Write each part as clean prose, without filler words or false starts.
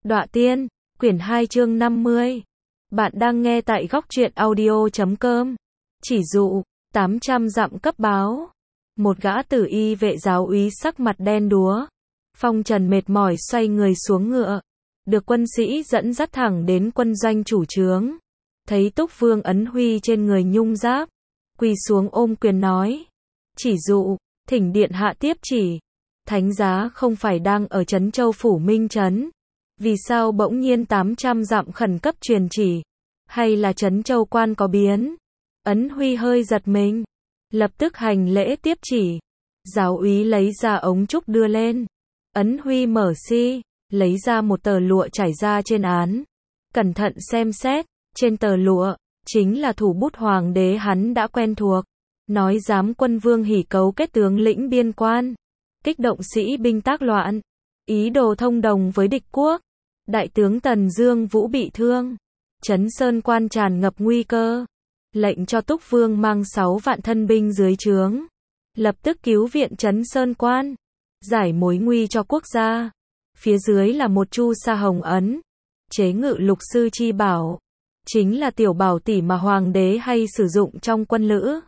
Đọa Tiên, quyển 2 chương 50. Bạn đang nghe tại góc truyện audio.com. Chỉ dụ, 800 dặm cấp báo. Một gã tử y vệ giáo úy sắc mặt đen đúa, phong trần mệt mỏi xoay người xuống ngựa, được quân sĩ dẫn dắt thẳng đến quân doanh chủ trướng. Thấy Túc Vương Ấn Huy trên người nhung giáp, quỳ xuống ôm quyền nói: Chỉ dụ, thỉnh điện hạ tiếp chỉ. Thánh giá không phải đang ở trấn Châu Phủ Minh Trấn, vì sao bỗng nhiên 800 dặm khẩn cấp truyền chỉ? Hay là trấn Châu quan có biến? Ấn Huy hơi giật mình, lập tức hành lễ tiếp chỉ. Giáo úy lấy ra ống trúc đưa lên. Ấn Huy mở si, lấy ra một tờ lụa trải ra trên án. Cẩn thận xem xét, trên tờ lụa chính là thủ bút hoàng đế hắn đã quen thuộc, nói giám quân Vương Hỉ cấu kết tướng lĩnh biên quan, kích động sĩ binh tác loạn, ý đồ thông đồng với địch quốc. Đại tướng Tần Dương Vũ bị thương, Trấn Sơn quan tràn ngập nguy cơ, lệnh cho Túc Vương mang 6 vạn thân binh dưới trướng, lập tức cứu viện Trấn Sơn quan, giải mối nguy cho quốc gia. Phía dưới là một chu sa hồng ấn, chế ngự lục sư chi bảo, chính là tiểu bảo tỷ mà hoàng đế hay sử dụng trong quân lữ.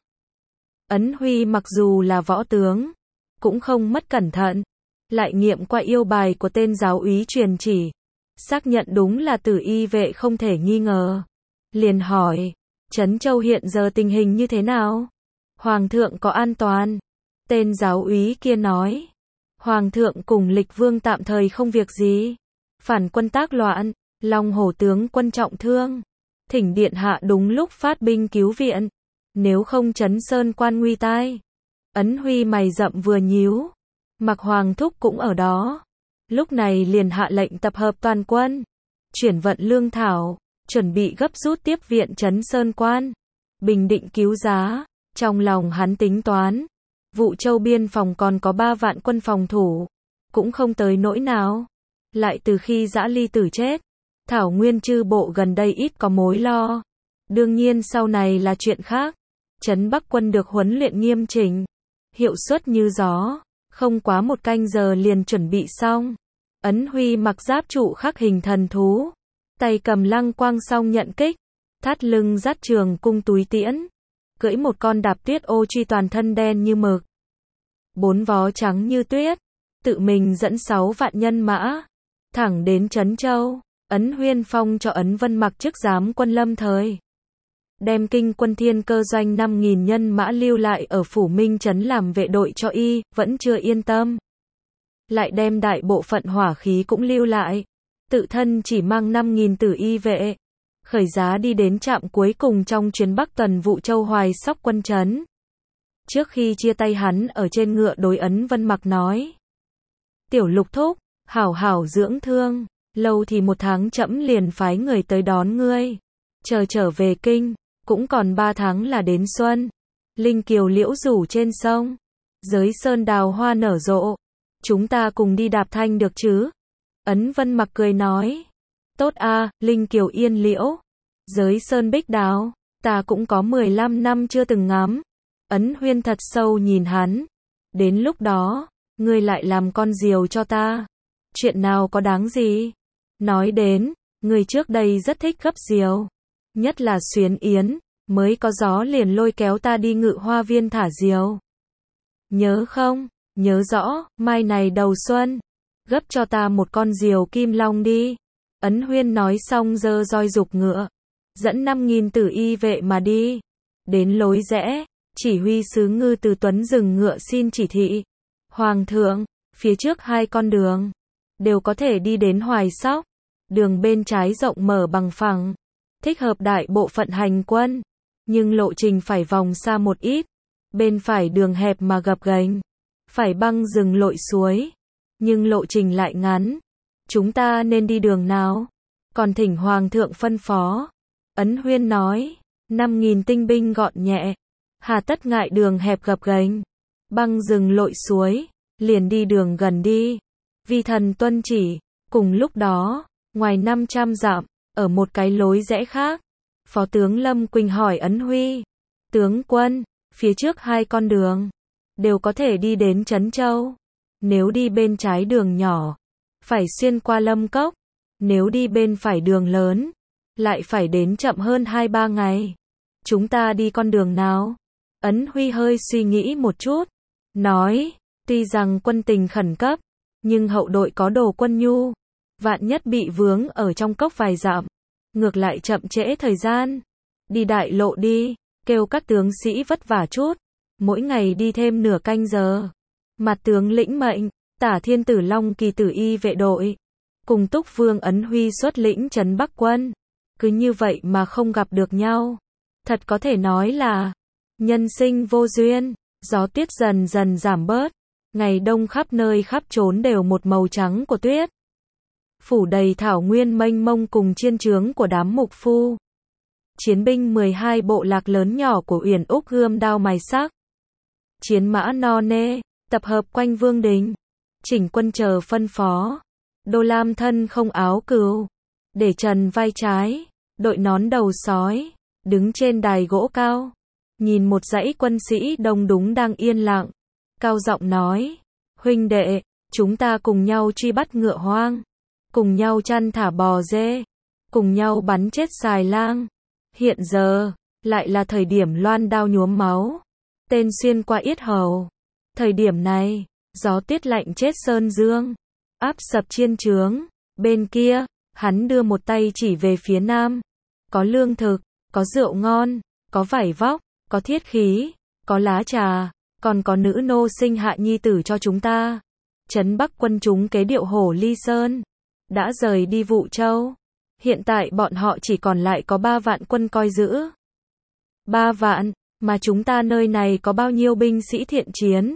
Ấn Huy mặc dù là võ tướng, cũng không mất cẩn thận, lại nghiệm qua yêu bài của tên giáo úy truyền chỉ, xác nhận đúng là tử y vệ không thể nghi ngờ. Liền hỏi: Trấn Châu hiện giờ tình hình như thế nào? Hoàng thượng có an toàn? Tên giáo úy kia nói: Hoàng thượng cùng Lịch Vương tạm thời không việc gì. Phản quân tác loạn, Long Hổ tướng quân trọng thương, thỉnh điện hạ đúng lúc phát binh cứu viện, nếu không Trấn Sơn quan nguy tai. Ấn Huy mày rậm vừa nhíu, Mặc Hoàng thúc cũng ở đó, lúc này liền hạ lệnh tập hợp toàn quân, chuyển vận lương thảo, chuẩn bị gấp rút tiếp viện Trấn Sơn quan, bình định cứu giá. Trong lòng hắn tính toán, Vũ Châu biên phòng còn có 3 vạn quân phòng thủ, cũng không tới nỗi nào. Lại từ khi Dã Ly Tử chết, Thảo Nguyên chư bộ gần đây ít có mối lo. Đương nhiên sau này là chuyện khác. Trấn Bắc quân được huấn luyện nghiêm chỉnh, hiệu suất như gió, không quá 1 canh giờ liền chuẩn bị xong. Ấn Huy mặc giáp trụ khắc hình thần thú, tay cầm lăng quang song nhận kích, thắt lưng dắt trường cung túi tiễn, cưỡi một con đạp tuyết ô truy toàn thân đen như mực, 4 vó trắng như tuyết, tự mình dẫn 6 vạn nhân mã, thẳng đến Trấn Châu. Ấn Huyên phong cho Ấn Vân mặc chức giám quân lâm thời, đem kinh quân Thiên Cơ doanh 5.000 nhân mã lưu lại ở Phủ Minh Trấn làm vệ đội cho y, vẫn chưa yên tâm. Lại đem đại bộ phận hỏa khí cũng lưu lại, tự thân chỉ mang 5.000 tử y vệ, khởi giá đi đến trạm cuối cùng trong chuyến Bắc tuần Vũ Châu Hoài Sóc quân trấn. Trước khi chia tay hắn ở trên ngựa đối Ấn Vân mặc nói: Tiểu Lục thúc, hảo hảo dưỡng thương, lâu thì 1 tháng trẫm liền phái người tới đón ngươi. Chờ trở về kinh, cũng còn 3 tháng là đến xuân. Linh kiều liễu rủ trên sông, giới sơn đào hoa nở rộ, chúng ta cùng đi đạp thanh được chứ? Ấn Vân mặc cười nói: Tốt a, linh kiều yên liễu, giới sơn bích đào, ta cũng có 15 năm chưa từng ngắm. Ấn Huyên thật sâu nhìn hắn: Đến lúc đó, ngươi lại làm con diều cho ta. Chuyện nào có đáng gì? Nói đến, ngươi trước đây rất thích gấp diều, nhất là xuyến yến, mới có gió liền lôi kéo ta đi Ngự Hoa viên thả diều. Nhớ không? Nhớ rõ, mai này đầu xuân, gấp cho ta một con diều kim long đi. Ấn Huyên nói xong giơ roi giục ngựa, dẫn 5.000 tử y vệ mà đi. Đến lối rẽ, chỉ huy sứ Ngư Từ Tuấn dừng ngựa xin chỉ thị: Hoàng thượng, phía trước 2 con đường đều có thể đi đến Hoài Sóc. Đường bên trái rộng mở bằng phẳng, thích hợp đại bộ phận hành quân, nhưng lộ trình phải vòng xa một ít. Bên phải đường hẹp mà gập ghềnh, phải băng rừng lội suối, nhưng lộ trình lại ngắn. Chúng ta nên đi đường nào? Còn thỉnh Hoàng thượng phân phó. Ấn Huyên nói: 5.000 tinh binh gọn nhẹ, hà tất ngại đường hẹp gập ghềnh, băng rừng lội suối, liền đi đường gần đi. Vi thần tuân chỉ. Cùng lúc đó, ngoài 500 dặm, ở một cái lối rẽ khác, Phó tướng Lâm Quỳnh hỏi Ấn Huy: Tướng quân, phía trước 2 con đường đều có thể đi đến Trấn Châu. Nếu đi bên trái đường nhỏ, phải xuyên qua Lâm Cốc, Nếu đi bên phải đường lớn, lại phải đến chậm hơn 2-3 ngày. Chúng ta đi con đường nào? Ấn Huy hơi suy nghĩ một chút, nói, tuy rằng quân tình khẩn cấp, nhưng hậu đội có đồ quân nhu, vạn nhất bị vướng ở trong cốc vài dặm, ngược lại chậm trễ thời gian. Đi đại lộ đi, kêu các tướng sĩ vất vả chút, mỗi ngày đi thêm nửa canh giờ. Mặt tướng lĩnh mệnh, Tả Thiên Tử Long Kỳ Tử y vệ đội, cùng Túc Vương Ấn Huy xuất lĩnh trấn Bắc quân. Cứ như vậy mà không gặp được nhau. Thật có thể nói là nhân sinh vô duyên. Gió tuyết dần dần giảm bớt, ngày đông khắp nơi khắp trốn đều một màu trắng của tuyết. Phủ đầy thảo nguyên mênh mông cùng chiên trướng của đám mục phu. Chiến binh 12 bộ lạc lớn nhỏ của Uyển Úc gươm đao mài sắc. Chiến mã no nê, tập hợp quanh vương đình. Chỉnh quân chờ phân phó. Đô Lam thân không áo cừu, để trần vai trái, đội nón đầu sói, đứng trên đài gỗ cao. Nhìn một dãy quân sĩ đông đúng đang yên lặng. Cao giọng nói, huynh đệ, chúng ta cùng nhau truy bắt ngựa hoang. Cùng nhau chăn thả bò dê. Cùng nhau bắn chết xài lang. Hiện giờ, lại là thời điểm loan đao nhuốm máu. Tên xuyên qua yết hầu. Thời điểm này, gió tuyết lạnh chết sơn dương. Áp sập chiên trướng. Bên kia, hắn đưa một tay chỉ về phía nam. Có lương thực, có rượu ngon, có vải vóc, có thiết khí, có lá trà, còn có nữ nô sinh hạ nhi tử cho chúng ta. Trấn Bắc quân chúng kế điệu Hổ Ly Sơn, đã rời đi Vũ Châu. Hiện tại bọn họ chỉ còn lại có 3 vạn quân coi giữ. 3 vạn, mà chúng ta nơi này có bao nhiêu binh sĩ thiện chiến?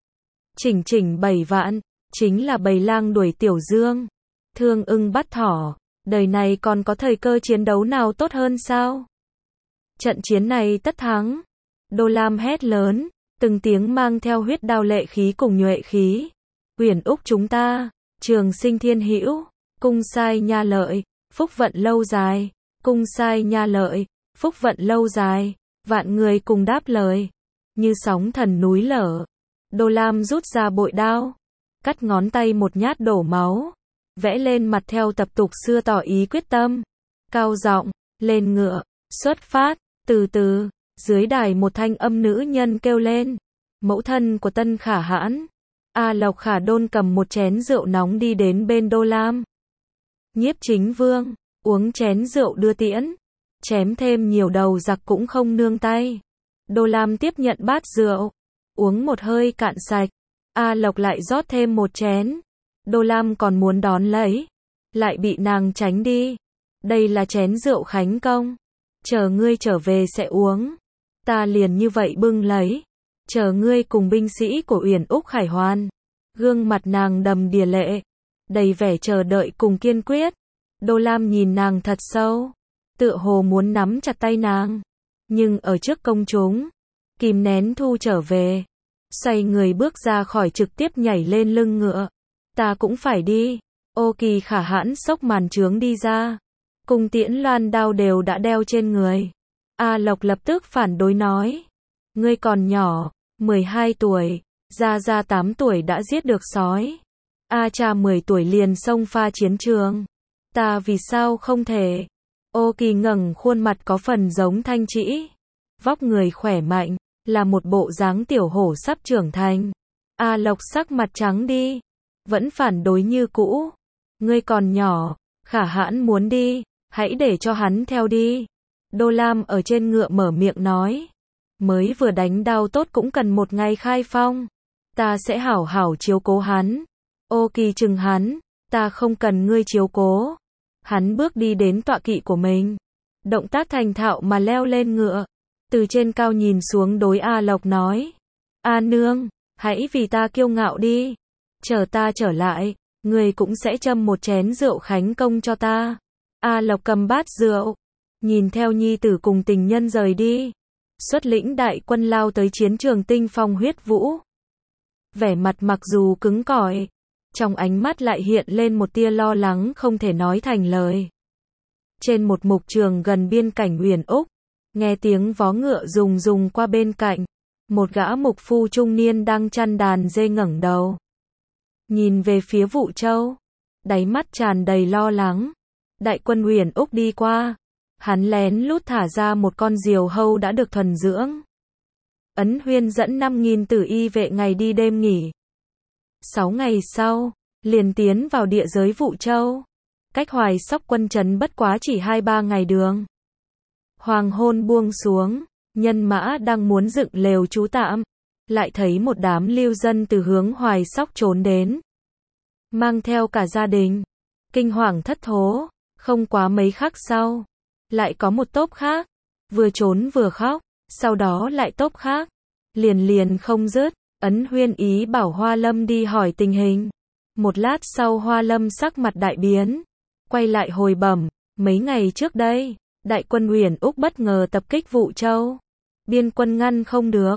Chỉnh 7 vạn, chính là bầy lang đuổi Tiểu Dương. Thương ưng bắt thỏ, đời này còn có thời cơ chiến đấu nào tốt hơn sao? Trận chiến này tất thắng. Đô Lam hét lớn, từng tiếng mang theo huyết đao lệ khí cùng nhuệ khí. Uyển Úc chúng ta, trường sinh thiên hữu, cung sai nha lợi, phúc vận lâu dài, cung sai nha lợi, phúc vận lâu dài, vạn người cùng đáp lời. Như sóng thần núi lở. Đô Lam rút ra bội đao, cắt ngón tay một nhát đổ máu, vẽ lên mặt theo tập tục xưa tỏ ý quyết tâm. Cao giọng, lên ngựa, xuất phát. Từ từ, dưới đài một thanh âm nữ nhân kêu lên. Mẫu thân của Tân Khả Hãn. A Lộc Khả Đôn cầm một chén rượu nóng đi đến bên Đô Lam. Nhiếp Chính Vương, uống chén rượu đưa tiễn. Chém thêm nhiều đầu giặc cũng không nương tay. Đô Lam tiếp nhận bát rượu, uống một hơi cạn sạch. A Lộc lại rót thêm một chén. Đô Lam còn muốn đón lấy, lại bị nàng tránh đi. Đây là chén rượu khánh công. Chờ ngươi trở về sẽ uống. Ta liền như vậy bưng lấy. Chờ ngươi cùng binh sĩ của Uyển Úc khải hoàn. Gương mặt nàng đầm đìa lệ, đầy vẻ chờ đợi cùng kiên quyết. Đô Lam nhìn nàng thật sâu, tựa hồ muốn nắm chặt tay nàng. Nhưng ở trước công chúng, kìm nén thu trở về. Xoay người bước ra khỏi trực tiếp nhảy lên lưng ngựa. Ta cũng phải đi. Ô Kỳ Khả Hãn xốc màn trướng đi ra. Cung tiễn loan đao đều đã đeo trên người. A Lộc lập tức phản đối nói. Ngươi còn nhỏ, 12 tuổi, Gia 8 tuổi đã giết được sói. A cha 10 tuổi liền xông pha chiến trường. Ta vì sao không thể? Ô Kỳ ngẩng khuôn mặt có phần giống Thanh Trĩ. Vóc người khỏe mạnh, là một bộ dáng tiểu hổ sắp trưởng thành. A Lộc sắc mặt trắng đi, vẫn phản đối như cũ. Ngươi còn nhỏ, Khả Hãn muốn đi, hãy để cho hắn theo đi. Đô Lam ở trên ngựa mở miệng nói. Mới vừa đánh đao tốt cũng cần một ngày khai phong. Ta sẽ hảo hảo chiếu cố hắn. Ô Kỳ chừng hắn, ta không cần ngươi chiếu cố. Hắn bước đi đến tọa kỵ của mình. Động tác thành thạo mà leo lên ngựa. Từ trên cao nhìn xuống đối A Lộc nói. A nương, hãy vì ta kiêu ngạo đi. Chờ ta trở lại, ngươi cũng sẽ châm một chén rượu khánh công cho ta. A Lộc cầm bát rượu, nhìn theo nhi tử cùng tình nhân rời đi. Xuất lĩnh đại quân lao tới chiến trường Tinh Phong Huyết Vũ. Vẻ mặt mặc dù cứng cỏi, trong ánh mắt lại hiện lên một tia lo lắng không thể nói thành lời. Trên một mục trường gần biên cảnh Uyển Úc, nghe tiếng vó ngựa rùng qua bên cạnh, một gã mục phu trung niên đang chăn đàn dê ngẩng đầu, nhìn về phía Vũ Châu. đáy mắt tràn đầy lo lắng. Đại quân Huyền Úc đi qua, hắn lén lút thả ra một con diều hâu đã được thuần dưỡng. Ấn Huyên dẫn 5.000 tử y vệ ngày đi đêm nghỉ. 6 ngày sau, liền tiến vào địa giới Vũ Châu. Cách Hoài Sóc quân trấn bất quá chỉ 2-3 ngày đường. Hoàng hôn buông xuống, nhân mã đang muốn dựng lều trú tạm, lại thấy một đám lưu dân từ hướng Hoài Sóc trốn đến. Mang theo cả gia đình, kinh hoàng thất thố, không quá mấy khắc sau. Lại có một tốp khác, vừa trốn vừa khóc, sau đó lại tốp khác, liền không dứt. Ấn Huyên ý bảo Hoa Lâm đi hỏi tình hình. Một lát sau Hoa Lâm sắc mặt đại biến, quay lại hồi bẩm, mấy ngày trước đây, đại quân Huyền Úc bất ngờ tập kích Vũ Châu. Biên quân ngăn không được,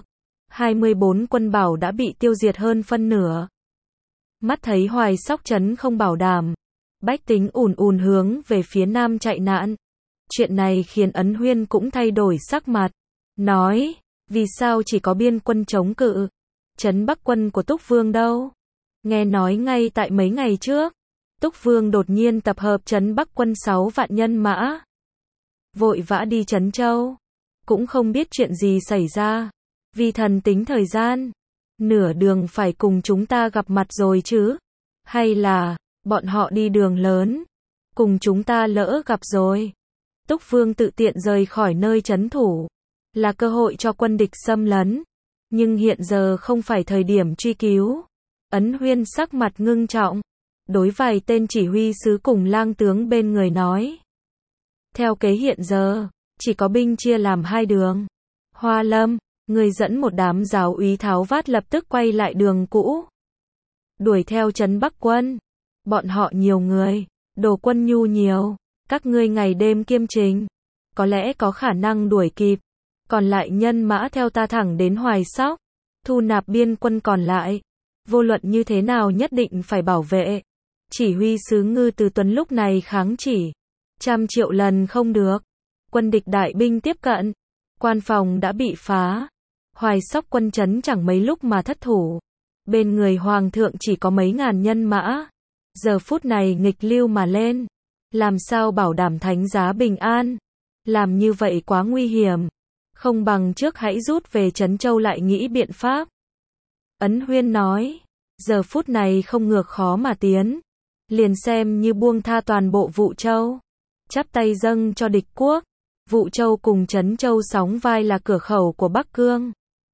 24 quân bảo đã bị tiêu diệt hơn phân nửa. Mắt thấy Hoài Sóc trấn không bảo đảm, bách tính ùn hướng về phía nam chạy nạn. Chuyện này khiến Ấn Huyên cũng thay đổi sắc mặt, nói, vì sao chỉ có biên quân chống cự, trấn Bắc quân của Túc Vương đâu? Nghe nói ngay tại mấy ngày trước, Túc Vương đột nhiên tập hợp trấn Bắc quân 6 vạn nhân mã, vội vã đi Trấn Châu, cũng không biết chuyện gì xảy ra, vì thần tính thời gian, nửa đường phải cùng chúng ta gặp mặt rồi chứ, hay là, bọn họ đi đường lớn, cùng chúng ta lỡ gặp rồi. Túc Vương tự tiện rời khỏi nơi trấn thủ, là cơ hội cho quân địch xâm lấn, nhưng hiện giờ không phải thời điểm truy cứu. Ấn Huyên sắc mặt ngưng trọng, đối vài tên chỉ huy sứ cùng lang tướng bên người nói. Theo kế hiện giờ, chỉ có binh chia làm 2 đường. Hoa Lâm, người dẫn một đám giáo úy tháo vát lập tức quay lại đường cũ, đuổi theo trấn Bắc quân. Bọn họ nhiều người, đồ quân nhu nhiều, các ngươi ngày đêm kiêm trình, có lẽ có khả năng đuổi kịp. Còn lại nhân mã theo ta thẳng đến Hoài Sóc, thu nạp biên quân còn lại. Vô luận như thế nào nhất định phải bảo vệ. Chỉ huy sứ Ngư Từ Tuấn lúc này kháng chỉ, 100 triệu lần không được. Quân địch đại binh tiếp cận, quan phòng đã bị phá. Hoài Sóc quân trấn chẳng mấy lúc mà thất thủ. Bên người hoàng thượng chỉ có mấy ngàn nhân mã. Giờ phút này nghịch lưu mà lên, làm sao bảo đảm thánh giá bình an? Làm như vậy quá nguy hiểm, không bằng trước hãy rút về Trấn Châu lại nghĩ biện pháp. Ấn Huyên nói, giờ phút này không ngược khó mà tiến, liền xem như buông tha toàn bộ Vũ Châu, chắp tay dâng cho địch quốc. Vũ Châu cùng Trấn Châu sóng vai là cửa khẩu của Bắc Cương.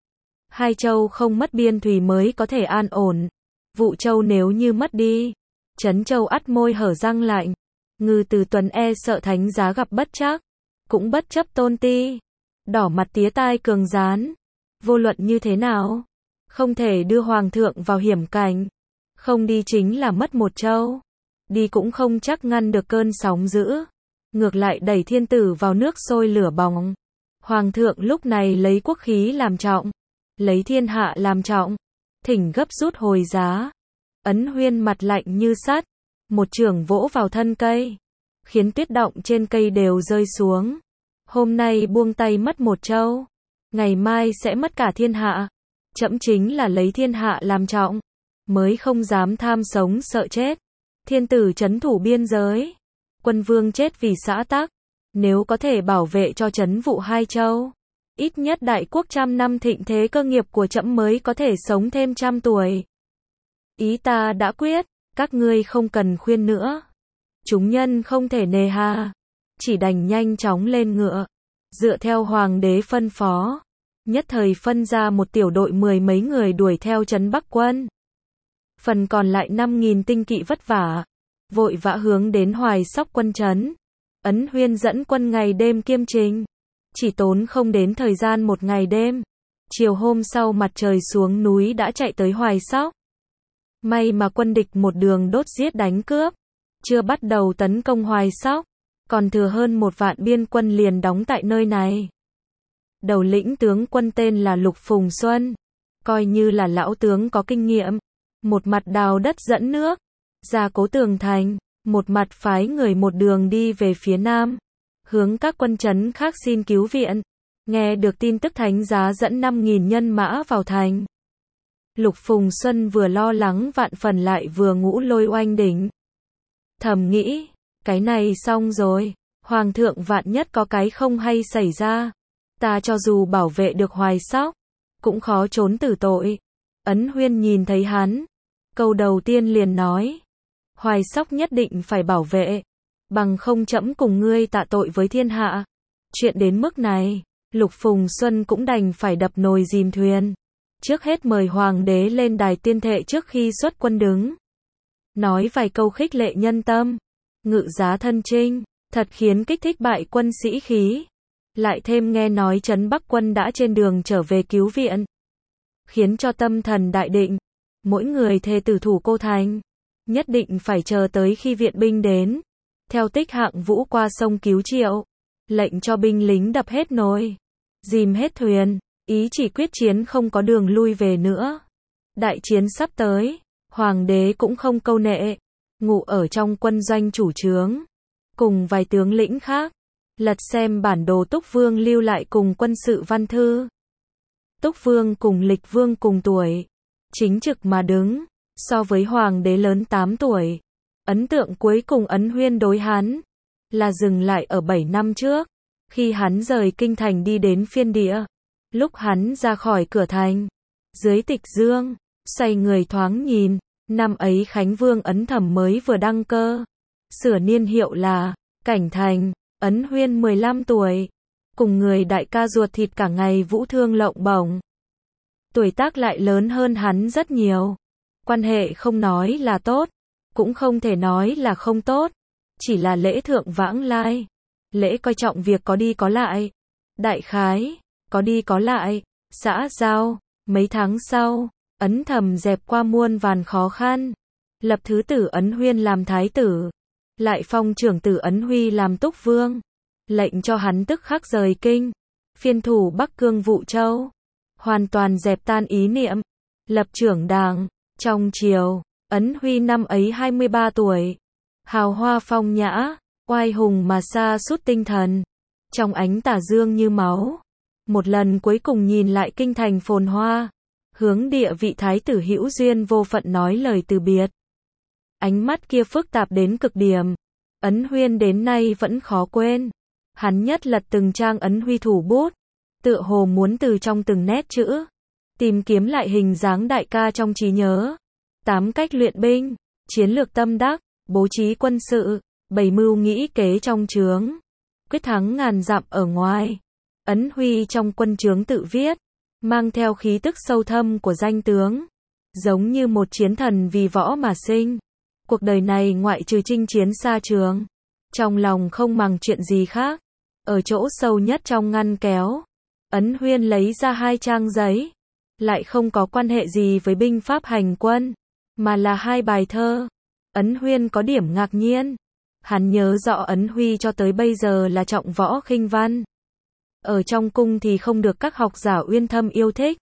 2 châu không mất biên thủy mới có thể an ổn. Vũ Châu nếu như mất đi, Trấn Châu ắt môi hở răng lạnh. Ngư Từ Tuấn e sợ thánh giá gặp bất trắc, cũng bất chấp tôn ti, đỏ mặt tía tai cường gián. Vô luận như thế nào, không thể đưa hoàng thượng vào hiểm cảnh. Không đi chính là mất 1 châu, đi cũng không chắc ngăn được cơn sóng dữ, ngược lại đẩy thiên tử vào nước sôi lửa bỏng. Hoàng thượng lúc này lấy quốc khí làm trọng, lấy thiên hạ làm trọng, thỉnh gấp rút hồi giá. Ấn Huyên mặt lạnh như sắt, một chưởng vỗ vào thân cây, khiến tuyết động trên cây đều rơi xuống. Hôm nay buông tay mất 1 châu, ngày mai sẽ mất cả thiên hạ. Trẫm chính là lấy thiên hạ làm trọng, mới không dám tham sống sợ chết. Thiên tử trấn thủ biên giới, quân vương chết vì xã tắc, nếu có thể bảo vệ cho trấn Vũ 2 châu, ít nhất đại quốc 100 năm thịnh thế cơ nghiệp của trẫm mới có thể sống thêm 100 tuổi. Ý ta đã quyết, các ngươi không cần khuyên nữa. Chúng nhân không thể nề hà, chỉ đành nhanh chóng lên ngựa, dựa theo hoàng đế phân phó, nhất thời phân ra một tiểu đội 10 mấy người đuổi theo trấn Bắc quân. Phần còn lại 5.000 tinh kỵ vất vả, vội vã hướng đến Hoài Sóc quân trấn. Ấn Huyên dẫn quân ngày đêm kiêm trình, chỉ tốn không đến thời gian 1 ngày đêm. Chiều hôm sau mặt trời xuống núi đã chạy tới Hoài Sóc. May mà quân địch một đường đốt giết đánh cướp, chưa bắt đầu tấn công Hoài Sóc, còn thừa hơn 1 vạn biên quân liền đóng tại nơi này. Đầu lĩnh tướng quân tên là Lục Phùng Xuân, coi như là lão tướng có kinh nghiệm, một mặt đào đất dẫn nước, gia cố tường thành, một mặt phái người một đường đi về phía nam, hướng các quân trấn khác xin cứu viện. Nghe được tin tức thánh giá dẫn 5.000 nhân mã vào thành, Lục Phùng Xuân vừa lo lắng vạn phần lại vừa ngũ lôi oanh đỉnh. Thầm nghĩ, cái này xong rồi, hoàng thượng vạn nhất có cái không hay xảy ra, ta cho dù bảo vệ được Hoài Sóc, cũng khó trốn tử tội. Ấn Huyên nhìn thấy hắn, câu đầu tiên liền nói, Hoài Sóc nhất định phải bảo vệ, bằng không trẫm cùng ngươi tạ tội với thiên hạ. Chuyện đến mức này, Lục Phùng Xuân cũng đành phải đập nồi dìm thuyền. Trước hết mời hoàng đế lên đài tuyên thệ trước khi xuất quân đứng. Nói vài câu khích lệ nhân tâm, ngự giá thân chinh, thật khiến kích thích bại quân sĩ khí. Lại thêm nghe nói trấn Bắc quân đã trên đường trở về cứu viện, khiến cho tâm thần đại định, mỗi người thề tử thủ Cô Thành, nhất định phải chờ tới khi viện binh đến. Theo Tích Hạng Vũ qua sông cứu Triệu, lệnh cho binh lính đập hết nồi, dìm hết thuyền, ý chỉ quyết chiến không có đường lui về nữa. Đại chiến sắp tới, hoàng đế cũng không câu nệ, ngủ ở trong quân doanh chủ trướng, cùng vài tướng lĩnh khác, lật xem bản đồ Túc Vương lưu lại cùng quân sự văn thư. Túc Vương cùng Lịch Vương cùng tuổi, chính trực mà đứng, so với hoàng đế lớn 8 tuổi. Ấn tượng cuối cùng Ấn Huyên đối hắn, là dừng lại ở 7 năm trước, khi hắn rời kinh thành đi đến Phiên Địa. Lúc hắn ra khỏi cửa thành, dưới Tịch Dương, xoay người thoáng nhìn, năm ấy Khánh Vương Ấn Thẩm mới vừa đăng cơ, sửa niên hiệu là Cảnh Thành. Ấn Huyên 15 tuổi, cùng người đại ca ruột thịt cả ngày vũ thương lộng bổng. Tuổi tác lại lớn hơn hắn rất nhiều. Quan hệ không nói là tốt, cũng không thể nói là không tốt, chỉ là lễ thượng vãng lai. Lễ coi trọng việc có đi có lại. Đại khái, có đi có lại, xã giao. Mấy tháng sau, Ấn Thẩm dẹp qua muôn vàn khó khăn, lập thứ tử Ấn Huyên làm thái tử, lại phong trưởng tử Ấn Huy làm túc vương, lệnh cho hắn tức khắc rời kinh, phiên thủ Bắc Cương Vũ Châu, hoàn toàn dẹp tan ý niệm lập trưởng đảng. Trong triều, Ấn Huy năm ấy 23 tuổi, hào hoa phong nhã, oai hùng mà sa sút tinh thần, trong ánh tà dương như máu. Một lần cuối cùng nhìn lại kinh thành phồn hoa, hướng địa vị thái tử hữu duyên vô phận nói lời từ biệt. Ánh mắt kia phức tạp đến cực điểm, Ấn Huyên đến nay vẫn khó quên. Hắn nhất lật từng trang Ấn Huy thủ bút, tựa hồ muốn từ trong từng nét chữ, tìm kiếm lại hình dáng đại ca trong trí nhớ. 8 cách luyện binh, chiến lược tâm đắc, bố trí quân sự, bày mưu nghĩ kế trong trướng, quyết thắng ngàn dặm ở ngoài. Ấn Huy trong quân trướng tự viết, mang theo khí tức sâu thâm của danh tướng, giống như một chiến thần vì võ mà sinh. Cuộc đời này ngoại trừ chinh chiến xa trường, trong lòng không màng chuyện gì khác. Ở chỗ sâu nhất trong ngăn kéo, Ấn Huyên lấy ra 2 trang giấy, lại không có quan hệ gì với binh pháp hành quân, mà là 2 bài thơ. Ấn Huyên có điểm ngạc nhiên, hắn nhớ rõ Ấn Huy cho tới bây giờ là trọng võ khinh văn. Ở trong cung thì không được các học giả uyên thâm yêu thích.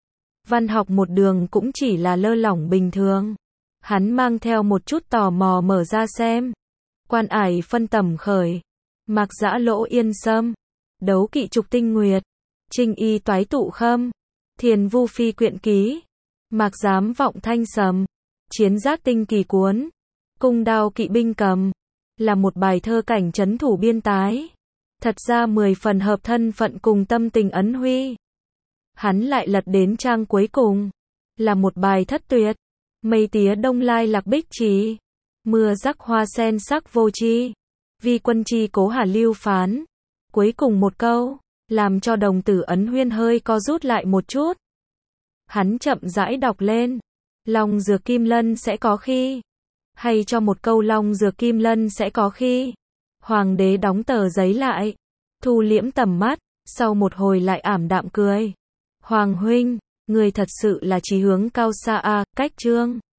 Văn học một đường cũng chỉ là lơ lỏng bình thường. Hắn mang theo một chút tò mò mở ra xem. Quan ải phân tầm khởi, Mạc Dã Lỗ Yên Sâm, Đấu Kỵ Trục Tinh Nguyệt, Trinh Y Toái Tụ Khâm, Thiền Vu Phi Quyện Ký, Mạc Giám Vọng Thanh Sầm, Chiến Giác Tinh Kỳ Cuốn, Cung Đao Kỵ Binh Cầm, là một bài thơ cảnh trấn thủ biên tái. Thật ra 10 phần hợp thân phận cùng tâm tình Ấn Huy. Hắn lại lật đến trang cuối cùng, là một bài thất tuyệt. Mây tía đông lai lạc bích trì, mưa rắc hoa sen sắc vô chi, vi quân chi cố hà lưu phán. Cuối cùng một câu, làm cho đồng tử Ấn Huyên hơi co rút lại một chút. Hắn chậm rãi đọc lên, Long dược kim lân sẽ có khi, hay cho một câu long dược kim lân sẽ có khi. Hoàng đế đóng tờ giấy lại, thu liễm tầm mắt, sau một hồi lại ảm đạm cười. Hoàng huynh, người thật sự là chí hướng cao xa a. Cách chương